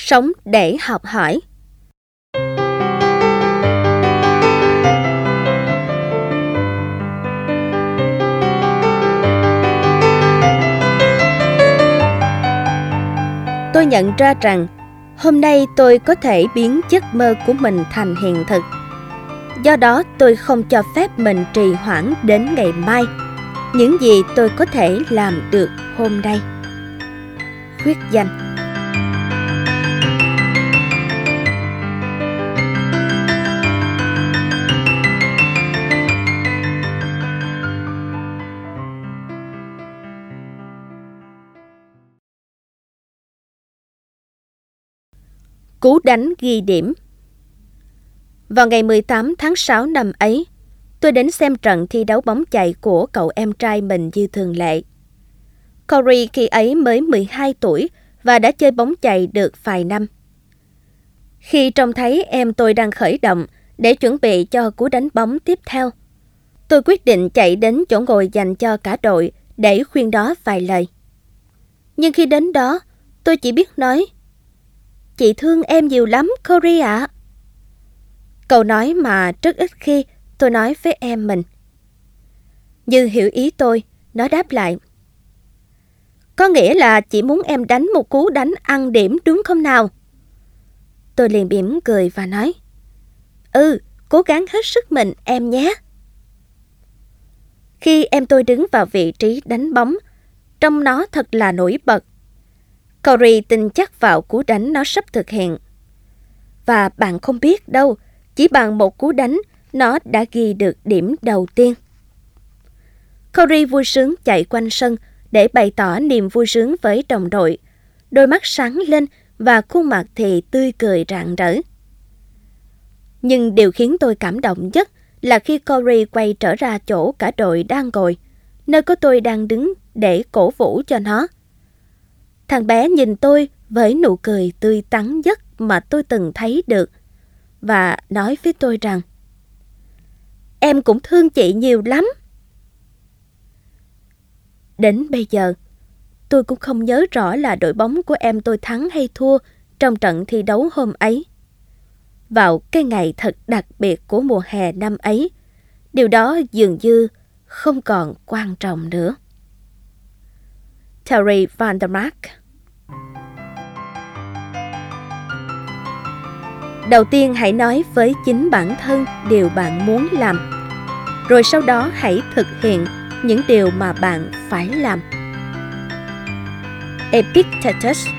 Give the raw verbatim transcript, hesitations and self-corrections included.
Sống để học hỏi. Tôi nhận ra rằng hôm nay tôi có thể biến giấc mơ của mình thành hiện thực. Do đó tôi không cho phép mình trì hoãn đến ngày mai những gì tôi có thể làm được hôm nay. Khuyết danh. Cú đánh ghi điểm. Vào ngày mười tám tháng sáu năm ấy, tôi đến xem trận thi đấu bóng chày của cậu em trai mình như thường lệ. Corey khi ấy mới mười hai tuổi và đã chơi bóng chày được vài năm. Khi trông thấy em tôi đang khởi động để chuẩn bị cho cú đánh bóng tiếp theo, tôi quyết định chạy đến chỗ ngồi dành cho cả đội để khuyên đó vài lời. Nhưng khi đến đó, tôi chỉ biết nói: "Chị thương em nhiều lắm, Corey ạ." Câu nói mà rất ít khi tôi nói với em mình. Như hiểu ý tôi, nó đáp lại: "Có nghĩa là chị muốn em đánh một cú đánh ăn điểm đúng không nào?" Tôi liền mỉm cười và nói: "Ừ, cố gắng hết sức mình em nhé." Khi em tôi đứng vào vị trí đánh bóng, trông nó thật là nổi bật. Corey tin chắc vào cú đánh nó sắp thực hiện. Và bạn không biết đâu, chỉ bằng một cú đánh, nó đã ghi được điểm đầu tiên. Corey vui sướng chạy quanh sân để bày tỏ niềm vui sướng với đồng đội. Đôi mắt sáng lên và khuôn mặt thì tươi cười rạng rỡ. Nhưng điều khiến tôi cảm động nhất là khi Corey quay trở ra chỗ cả đội đang ngồi, nơi có tôi đang đứng để cổ vũ cho nó. Thằng bé nhìn tôi với nụ cười tươi tắn nhất mà tôi từng thấy được và nói với tôi rằng: "Em cũng thương chị nhiều lắm." Đến bây giờ, tôi cũng không nhớ rõ là đội bóng của em tôi thắng hay thua trong trận thi đấu hôm ấy. Vào cái ngày thật đặc biệt của mùa hè năm ấy, điều đó dường như không còn quan trọng nữa. Terry Van der Mark. Đầu tiên hãy nói với chính bản thân điều bạn muốn làm. Rồi sau đó hãy thực hiện những điều mà bạn phải làm. Epictetus.